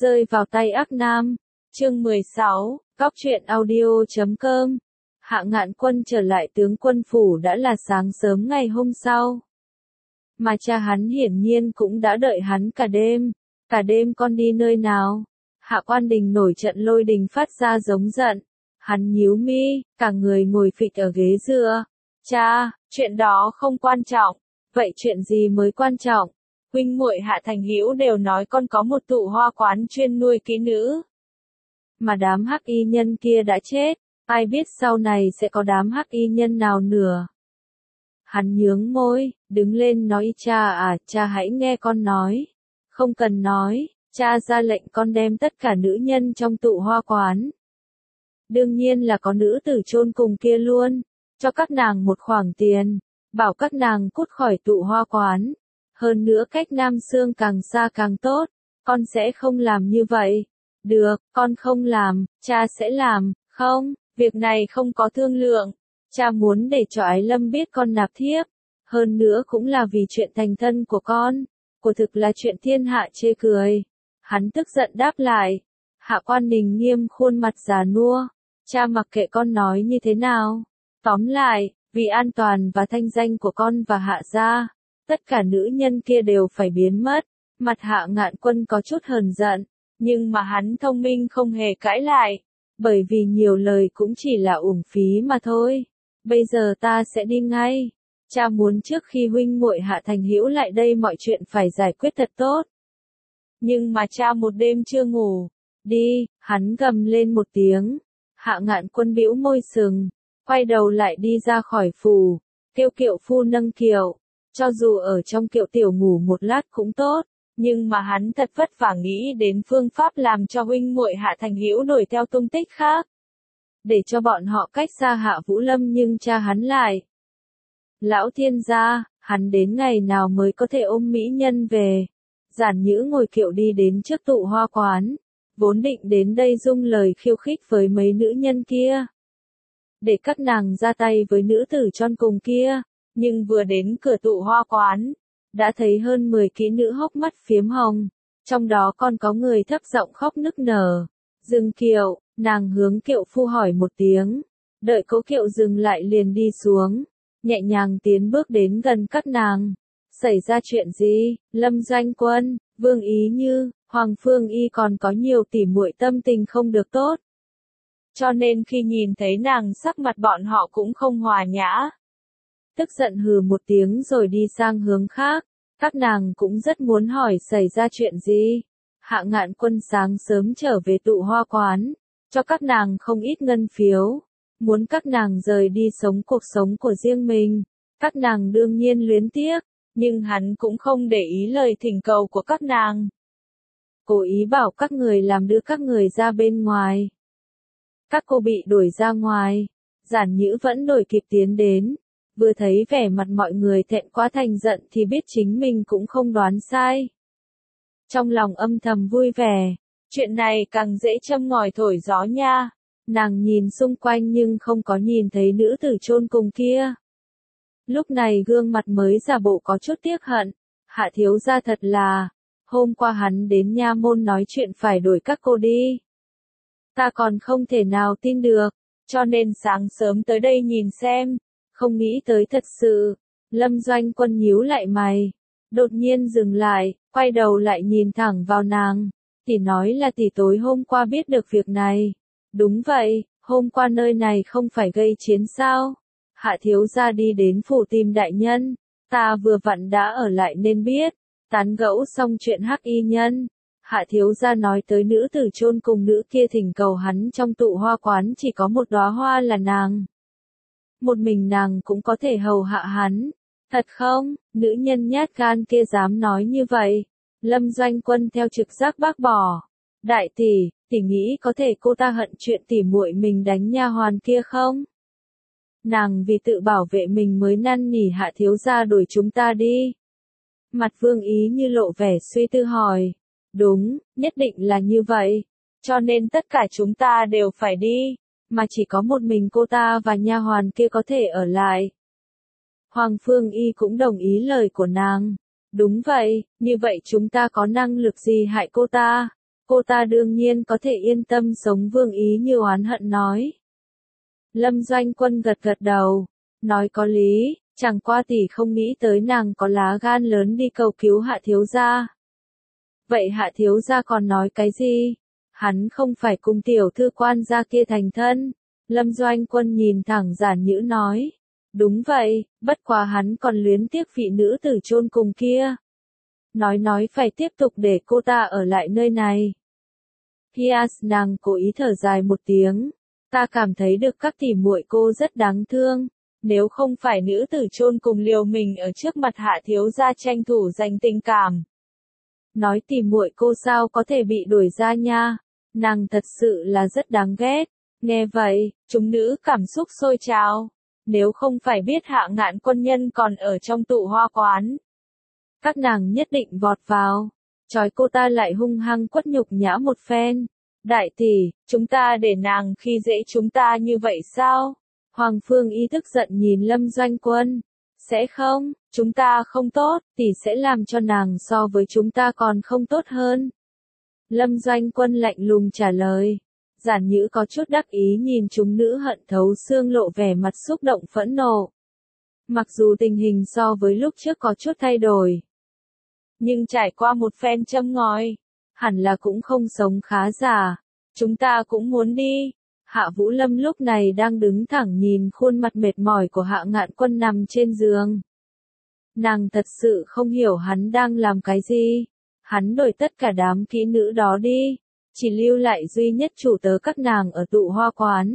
Rơi vào tay ác nam. Chương 16, Cóc truyện audio.com. Hạ Ngạn Quân trở lại tướng quân phủ đã là sáng sớm ngày hôm sau. Mà cha hắn hiển nhiên cũng đã đợi hắn cả đêm. Cả đêm con đi nơi nào? Hạ Quan Đình nổi trận lôi đình phát ra giống giận. Hắn nhíu mi, cả người ngồi phịch ở ghế dựa. Cha, chuyện đó không quan trọng. Vậy chuyện gì mới quan trọng? Huynh muội Hạ Thành Hữu đều nói con có một tụ hoa quán chuyên nuôi kỹ nữ. Mà đám hắc y nhân kia đã chết, ai biết sau này sẽ có đám hắc y nhân nào nữa. Hắn nhướng môi, đứng lên nói cha hãy nghe con nói. Không cần nói, cha ra lệnh con đem tất cả nữ nhân trong tụ hoa quán. Đương nhiên là có nữ tử chôn cùng kia luôn, cho các nàng một khoản tiền, bảo các nàng cút khỏi tụ hoa quán. Hơn nữa cách Nam Xương càng xa càng tốt, con sẽ không làm như vậy. Được, con không làm, cha sẽ làm, không, việc này không có thương lượng. Cha muốn để cho Ái Lâm biết con nạp thiếp, hơn nữa cũng là vì chuyện thành thân của con, quả thực là chuyện thiên hạ chê cười. Hắn tức giận đáp lại. Hạ Quan Đình nghiêm khuôn mặt già nua, cha mặc kệ con nói như thế nào. Tóm lại, vì an toàn và thanh danh của con và Hạ gia, tất cả nữ nhân kia đều phải biến mất. Mặt Hạ Ngạn Quân có chút hờn giận, nhưng mà hắn thông minh không hề cãi lại, bởi vì nhiều lời cũng chỉ là uổng phí mà thôi. Bây giờ ta sẽ đi ngay. Cha muốn trước khi huynh muội Hạ Thành Hữu lại đây mọi chuyện phải giải quyết thật tốt. Nhưng mà cha một đêm chưa ngủ. Đi, hắn gầm lên một tiếng. Hạ Ngạn Quân bĩu môi sừng, quay đầu lại đi ra khỏi phủ, kêu kiệu phu nâng kiệu. Cho dù ở trong kiệu tiểu ngủ một lát cũng tốt, nhưng mà hắn thật vất vả nghĩ đến phương pháp làm cho huynh muội Hạ Thành Hữu đuổi theo tung tích khác, để cho bọn họ cách xa Hạ Vũ Lâm, nhưng cha hắn lại. Lão thiên gia, hắn đến ngày nào mới có thể ôm mỹ nhân về? Giản Nhữ ngồi kiệu đi đến trước tụ hoa quán, vốn định đến đây dung lời khiêu khích với mấy nữ nhân kia, để các nàng ra tay với nữ tử chon cùng kia, nhưng vừa đến cửa tụ hoa quán, đã thấy hơn 10 kỹ nữ hốc mắt phiếm hồng, trong đó còn có người thấp giọng khóc nức nở. Dừng kiệu, nàng hướng kiệu phu hỏi một tiếng, đợi cố kiệu dừng lại liền đi xuống, nhẹ nhàng tiến bước đến gần các nàng. Xảy ra chuyện gì? Lâm Doanh Quân, Vương Ý Như, Hoàng Phương Y còn có nhiều tỉ muội tâm tình không được tốt. Cho nên khi nhìn thấy nàng sắc mặt bọn họ cũng không hòa nhã. Tức giận hừ một tiếng rồi đi sang hướng khác. Các nàng cũng rất muốn hỏi xảy ra chuyện gì. Hạ Ngạn Quân sáng sớm trở về tụ hoa quán, cho các nàng không ít ngân phiếu, muốn các nàng rời đi sống cuộc sống của riêng mình. Các nàng đương nhiên luyến tiếc, nhưng hắn cũng không để ý lời thỉnh cầu của các nàng. Cố ý bảo các người làm đưa các người ra bên ngoài. Các cô bị đuổi ra ngoài, Giản Nhữ vẫn đuổi kịp tiến đến. Vừa thấy vẻ mặt mọi người thẹn quá thành giận thì biết chính mình cũng không đoán sai. Trong lòng âm thầm vui vẻ, chuyện này càng dễ châm ngòi thổi gió nha. Nàng nhìn xung quanh nhưng không có nhìn thấy nữ tử chôn cùng kia. Lúc này gương mặt mới giả bộ có chút tiếc hận. Hạ thiếu gia thật là, hôm qua hắn đến nha môn nói chuyện phải đuổi các cô đi. Ta còn không thể nào tin được, cho nên sáng sớm tới đây nhìn xem. Không nghĩ tới thật sự. Lâm Doanh Quân nhíu lại mày, đột nhiên dừng lại, quay đầu lại nhìn thẳng vào nàng. Tỷ nói là tỷ tối hôm qua biết được việc này. Đúng vậy, hôm qua nơi này không phải gây chiến sao? Hạ thiếu gia đi đến phủ tìm đại nhân, ta vừa vặn đã ở lại nên biết. Tán gẫu xong chuyện hắc y nhân, Hạ thiếu gia nói tới nữ tử chôn cùng nữ kia thỉnh cầu hắn trong tụ hoa quán chỉ có một đóa hoa là nàng. Một mình nàng cũng có thể hầu hạ hắn. Thật không? Nữ nhân nhát gan kia dám nói như vậy. Lâm Doanh Quân theo trực giác bác bỏ. Đại tỷ, tỷ nghĩ có thể cô ta hận chuyện tỉ muội mình đánh nha hoàn kia không? Nàng vì tự bảo vệ mình mới năn nỉ Hạ thiếu gia đuổi chúng ta đi. Mặt Vương Ý Như lộ vẻ suy tư hỏi. Đúng, nhất định là như vậy. Cho nên tất cả chúng ta đều phải đi, mà chỉ có một mình cô ta và nha hoàn kia có thể ở lại. Hoàng Phương Y cũng đồng ý lời của nàng. Đúng vậy, như vậy chúng ta có năng lực gì hại cô ta? cô ta đương nhiên có thể yên tâm sống Vương Ý Như oán hận nói. Lâm Doanh Quân gật gật đầu, nói có lý, chẳng qua tỷ không nghĩ tới nàng có lá gan lớn đi cầu cứu Hạ thiếu gia. Vậy Hạ thiếu gia còn nói cái gì? Hắn không phải cùng tiểu thư quan gia kia thành thân. Lâm Doanh Quân nhìn thẳng Giản Nhữ nói. Đúng vậy, bất quá hắn còn luyến tiếc vị nữ tử chôn cùng kia. Nói phải tiếp tục để cô ta ở lại nơi này. Pias nàng cố ý thở dài một tiếng. Ta cảm thấy được các tỷ muội cô rất đáng thương. Nếu không phải nữ tử chôn cùng liều mình ở trước mặt Hạ thiếu gia tranh thủ giành tình cảm. Nói tỷ muội cô sao có thể bị đuổi ra nha. Nàng thật sự là rất đáng ghét. Nghe vậy, chúng nữ cảm xúc sôi trào. Nếu không phải biết Hạ Ngạn Quân nhân còn ở trong tụ hoa quán, các nàng nhất định vọt vào, trói cô ta lại hung hăng quất nhục nhã một phen. Đại tỷ, chúng ta để nàng khi dễ chúng ta như vậy sao? Hoàng Phương Y tức giận nhìn Lâm Doanh Quân. Sẽ không, chúng ta không tốt, tỷ sẽ làm cho nàng so với chúng ta còn không tốt hơn. Lâm Doanh Quân lạnh lùng trả lời. Giản Nhữ có chút đắc ý nhìn chúng nữ hận thấu xương lộ vẻ mặt xúc động phẫn nộ. Mặc dù tình hình so với lúc trước có chút thay đổi, nhưng trải qua một phen châm ngòi, hẳn là cũng không sống khá giả. Chúng ta cũng muốn đi. Hạ Vũ Lâm lúc này đang đứng thẳng nhìn khuôn mặt mệt mỏi của Hạ Ngạn Quân nằm trên giường. Nàng thật sự không hiểu hắn đang làm cái gì. Hắn đổi tất cả đám kỹ nữ đó đi, chỉ lưu lại duy nhất chủ tớ các nàng ở tụ hoa quán.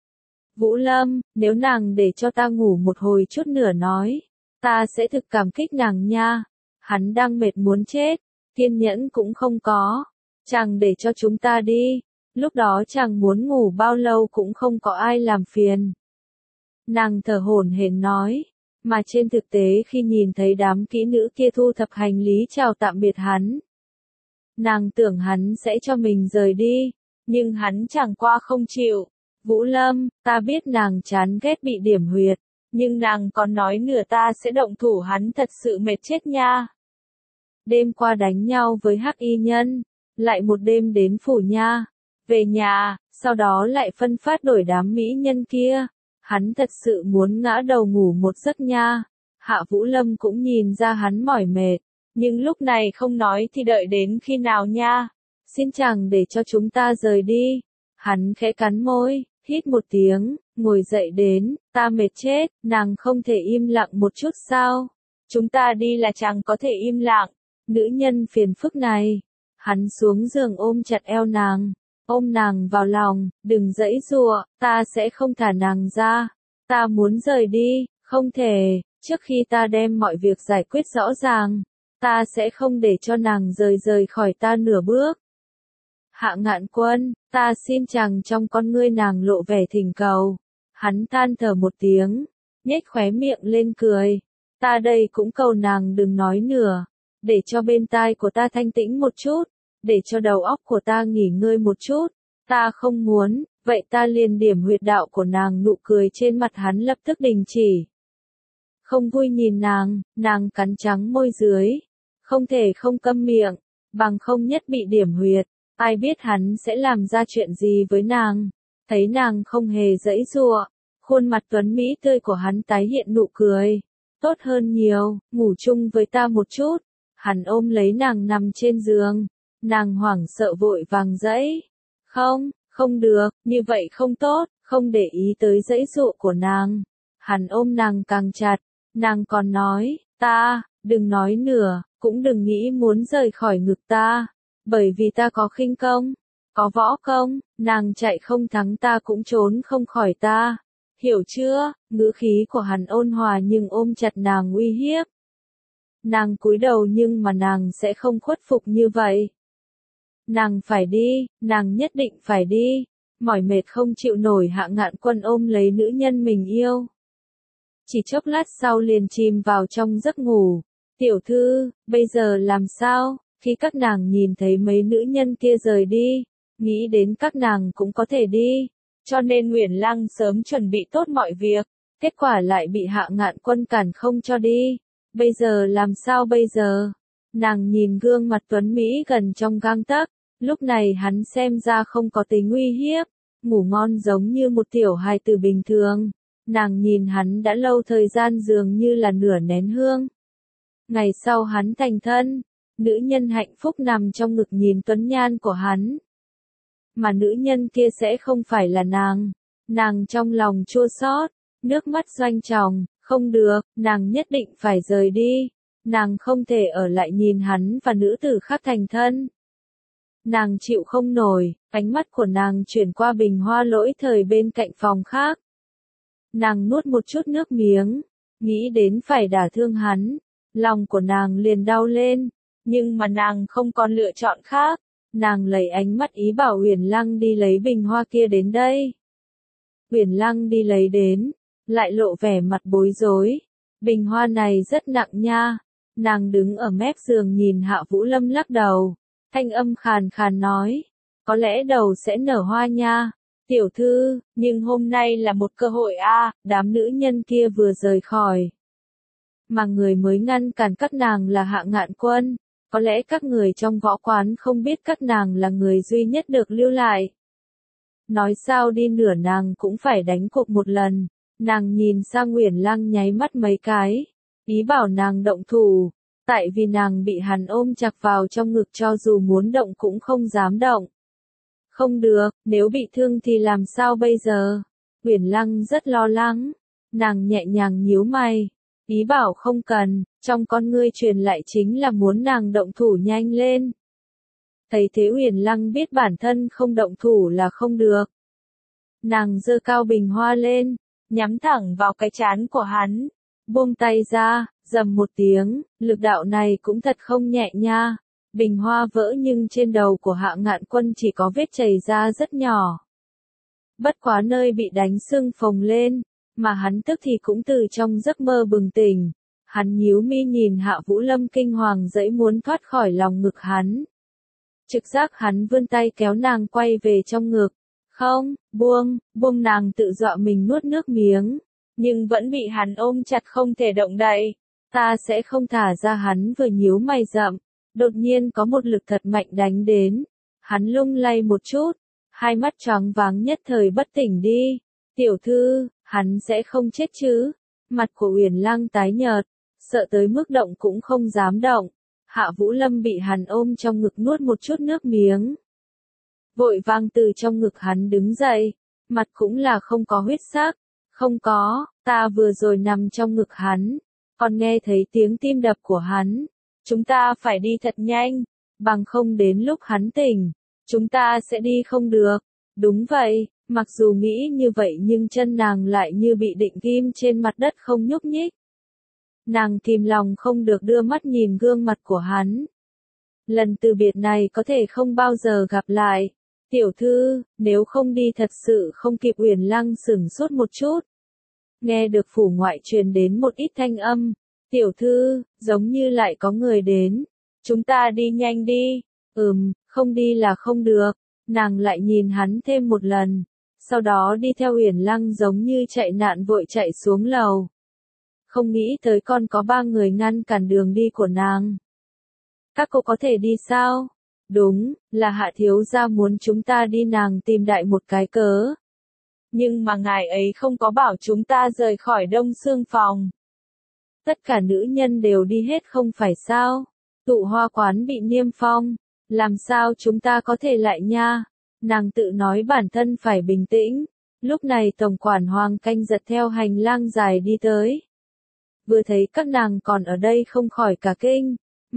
Vũ Lâm, nếu nàng để cho ta ngủ một hồi chút nữa nói, ta sẽ thực cảm kích nàng nha. Hắn đang mệt muốn chết, kiên nhẫn cũng không có. Chàng để cho chúng ta đi, lúc đó chàng muốn ngủ bao lâu cũng không có ai làm phiền. Nàng thở hổn hển nói, mà trên thực tế khi nhìn thấy đám kỹ nữ kia thu thập hành lý chào tạm biệt hắn, nàng tưởng hắn sẽ cho mình rời đi, nhưng hắn chẳng qua không chịu. Vũ Lâm, ta biết nàng chán ghét bị điểm huyệt, nhưng nàng còn nói nửa ta sẽ động thủ hắn thật sự mệt chết nha. Đêm qua đánh nhau với Hắc Y Nhân, lại một đêm đến phủ nha, về nhà, sau đó lại phân phát đổi đám mỹ nhân kia. Hắn thật sự muốn ngã đầu ngủ một giấc nha. Hạ Vũ Lâm cũng nhìn ra hắn mỏi mệt, nhưng lúc này không nói thì đợi đến khi nào nha. Xin chàng để cho chúng ta rời đi. Hắn khẽ cắn môi, hít một tiếng, ngồi dậy đến, ta mệt chết, nàng không thể im lặng một chút sao? Chúng ta đi là chàng có thể im lặng, nữ nhân phiền phức này. Hắn xuống giường ôm chặt eo nàng, ôm nàng vào lòng, đừng giãy giụa, ta sẽ không thả nàng ra. Ta muốn rời đi, không thể, trước khi ta đem mọi việc giải quyết rõ ràng, ta sẽ không để cho nàng rời khỏi ta nửa bước. Hạ Ngạn Quân, ta xin chàng. Trong con ngươi nàng lộ vẻ thỉnh cầu. Hắn than thở một tiếng, nhếch khóe miệng lên cười. Ta đây cũng cầu nàng đừng nói nữa, để cho bên tai của ta thanh tĩnh một chút, để cho đầu óc của ta nghỉ ngơi một chút. Ta không muốn, vậy ta liền điểm huyệt đạo của nàng. Nụ cười trên mặt hắn lập tức đình chỉ. Không vui nhìn nàng cắn trắng môi dưới. Không thể không câm miệng, bằng không nhất bị điểm huyệt. Ai biết hắn sẽ làm ra chuyện gì với nàng. Thấy nàng không hề giãy giụa, khuôn mặt tuấn mỹ tươi của hắn tái hiện nụ cười. Tốt hơn nhiều, ngủ chung với ta một chút. Hắn ôm lấy nàng nằm trên giường. Nàng hoảng sợ vội vàng giãy. Không được, như vậy không tốt, không để ý tới giãy giụa của nàng. Hắn ôm nàng càng chặt, nàng còn nói, ta, đừng nói nữa, cũng đừng nghĩ muốn rời khỏi ngực ta. Bởi vì ta có khinh công, có võ công, nàng chạy không thắng ta cũng trốn không khỏi ta. Hiểu chưa? Ngữ khí của hắn ôn hòa nhưng ôm chặt nàng uy hiếp. Nàng cúi đầu nhưng mà nàng sẽ không khuất phục như vậy. Nàng phải đi, nàng nhất định phải đi. Mỏi mệt không chịu nổi Hạ Ngạn Quân ôm lấy nữ nhân mình yêu. Chỉ chốc lát sau liền chìm vào trong giấc ngủ. Tiểu thư, bây giờ làm sao? Khi các nàng nhìn thấy mấy nữ nhân kia rời đi, nghĩ đến các nàng cũng có thể đi, cho nên Nguyền Lăng sớm chuẩn bị tốt mọi việc, kết quả lại bị Hạ Ngạn Quân cản không cho đi. Bây giờ làm sao bây giờ? Nàng nhìn gương mặt tuấn Mỹ gần trong gang tấc, Lúc này hắn xem ra không có tính uy hiếp, ngủ ngon giống như một tiểu hài tử bình thường. Nàng nhìn hắn đã lâu thời gian dường như là nửa nén hương. Ngày sau hắn thành thân, nữ nhân hạnh phúc nằm trong ngực nhìn tuấn nhan của hắn. Mà nữ nhân kia sẽ không phải là nàng. Nàng trong lòng chua xót, nước mắt doanh tròng, không được, nàng nhất định phải rời đi. Nàng không thể ở lại nhìn hắn và nữ tử khác thành thân. Nàng chịu không nổi, ánh mắt của nàng chuyển qua bình hoa lỗi thời bên cạnh phòng khác. Nàng nuốt một chút nước miếng, nghĩ đến phải đả thương hắn, lòng của nàng liền đau lên, nhưng mà nàng không còn lựa chọn khác. Nàng lấy ánh mắt ý bảo Uyển Lăng đi lấy bình hoa kia đến đây. Uyển Lăng đi lấy đến, lại lộ vẻ mặt bối rối. Bình hoa này rất nặng nha. Nàng đứng ở mép giường nhìn Hạ Vũ Lâm lắc đầu. Thanh âm khàn khàn nói, có lẽ đầu sẽ nở hoa nha. Tiểu thư, nhưng hôm nay là một cơ hội a. Đám nữ nhân kia vừa rời khỏi. Mà người mới ngăn cản các nàng là Hạ Ngạn Quân. Có lẽ các người trong võ quán không biết các nàng là người duy nhất được lưu lại. Nói sao đi nửa nàng cũng phải đánh cuộc một lần. Nàng nhìn sang Uyển Lăng nháy mắt mấy cái, ý bảo nàng động thủ, tại vì nàng bị hắn ôm chặt vào trong ngực cho dù muốn động cũng không dám động. Không được, nếu bị thương thì làm sao bây giờ? Uyển Lăng rất lo lắng, nàng nhẹ nhàng nhíu mày, ý bảo không cần, trong con ngươi truyền lại chính là muốn nàng động thủ nhanh lên. Thấy thế Uyển Lăng biết bản thân không động thủ là không được. Nàng giơ cao bình hoa lên, nhắm thẳng vào cái trán của hắn, buông tay ra, rầm một tiếng, lực đạo này cũng thật không nhẹ nha. Bình hoa vỡ nhưng trên đầu của Hạ Ngạn Quân chỉ có vết chảy ra rất nhỏ. Bất quá nơi bị đánh sưng phồng lên, mà hắn tức thì cũng từ trong giấc mơ bừng tỉnh. Hắn nhíu mi nhìn Hạ Vũ Lâm kinh hoàng dãy muốn thoát khỏi lòng ngực hắn. Trực giác hắn vươn tay kéo nàng quay về trong ngực. Không, buông nàng tự dọa mình nuốt nước miếng, nhưng vẫn bị hắn ôm chặt không thể động đậy. Ta sẽ không thả ra. Hắn vừa nhíu mày rậm, đột nhiên có một lực thật mạnh đánh đến. Hắn lung lay một chút, hai mắt choáng váng nhất thời bất tỉnh đi. Tiểu thư, hắn sẽ không chết chứ? Mặt của Uyển Lăng tái nhợt, sợ tới mức động cũng không dám động. Hạ Vũ Lâm bị hắn ôm trong ngực nuốt một chút nước miếng. Vội vang từ trong ngực hắn đứng dậy, mặt cũng là không có huyết sắc. Không có, ta vừa rồi nằm trong ngực hắn, còn nghe thấy tiếng tim đập của hắn. Chúng ta phải đi thật nhanh, bằng không đến lúc hắn tỉnh, chúng ta sẽ đi không được. Đúng vậy, mặc dù nghĩ như vậy nhưng chân nàng lại như bị định ghim trên mặt đất không nhúc nhích. Nàng kìm lòng không được đưa mắt nhìn gương mặt của hắn. Lần từ biệt này có thể không bao giờ gặp lại. Tiểu thư, nếu không đi thật sự không kịp. Uyển Lăng sửng sốt một chút. Nghe được phủ ngoại truyền đến một ít thanh âm. Tiểu thư, giống như lại có người đến. Chúng ta đi nhanh đi. Không đi là không được. Nàng lại nhìn hắn thêm một lần. Sau đó đi theo Uyển Lăng giống như chạy nạn vội chạy xuống lầu. Không nghĩ tới còn có 3 người ngăn cản đường đi của nàng. Các cô có thể đi sao? Đúng, là Hạ thiếu gia muốn chúng ta đi. Nàng tìm đại một cái cớ. Nhưng mà ngài ấy không có bảo chúng ta rời khỏi Đông Xương phòng. Tất cả nữ nhân đều đi hết không phải sao? Tụ Hoa quán bị niêm phong, làm sao chúng ta có thể lại nha? Nàng tự nói bản thân phải bình tĩnh. Lúc này tổng quản Hoàng Canh giật theo hành lang dài đi tới. Vừa thấy các nàng còn ở đây không khỏi cả kinh.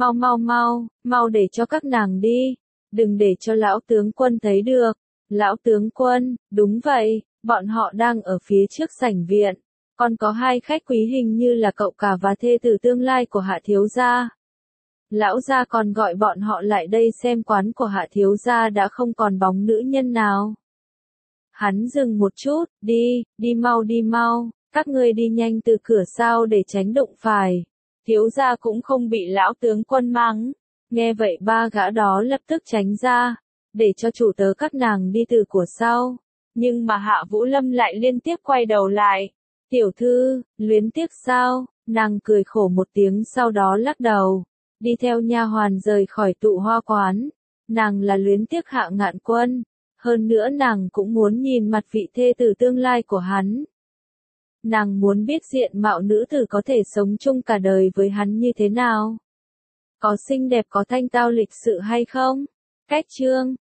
Mau để cho các nàng đi. Đừng để cho lão tướng quân thấy được. Lão tướng quân, đúng vậy, bọn họ đang ở phía trước sảnh viện. Còn có 2 khách quý hình như là cậu cả và thê tử tương lai của Hạ thiếu gia. Lão gia còn gọi bọn họ lại đây xem quán của Hạ thiếu gia đã không còn bóng nữ nhân nào. Hắn dừng một chút, đi mau, các ngươi đi nhanh từ cửa sau để tránh đụng phải. Thiếu gia cũng không bị lão tướng quân mắng. Nghe vậy 3 gã đó lập tức tránh ra, để cho chủ tớ các nàng đi từ của sau. Nhưng mà Hạ Vũ Lâm lại liên tiếp quay đầu lại. Tiểu thư, luyến tiếc sao? Nàng cười khổ một tiếng sau đó lắc đầu. Đi theo nha hoàn rời khỏi Tụ Hoa quán. Nàng là luyến tiếc Hạ Ngạn Quân, hơn nữa nàng cũng muốn nhìn mặt vị thê tử tương lai của hắn. Nàng muốn biết diện mạo nữ tử có thể sống chung cả đời với hắn như thế nào. Có xinh đẹp có thanh tao lịch sự hay không? Cách chương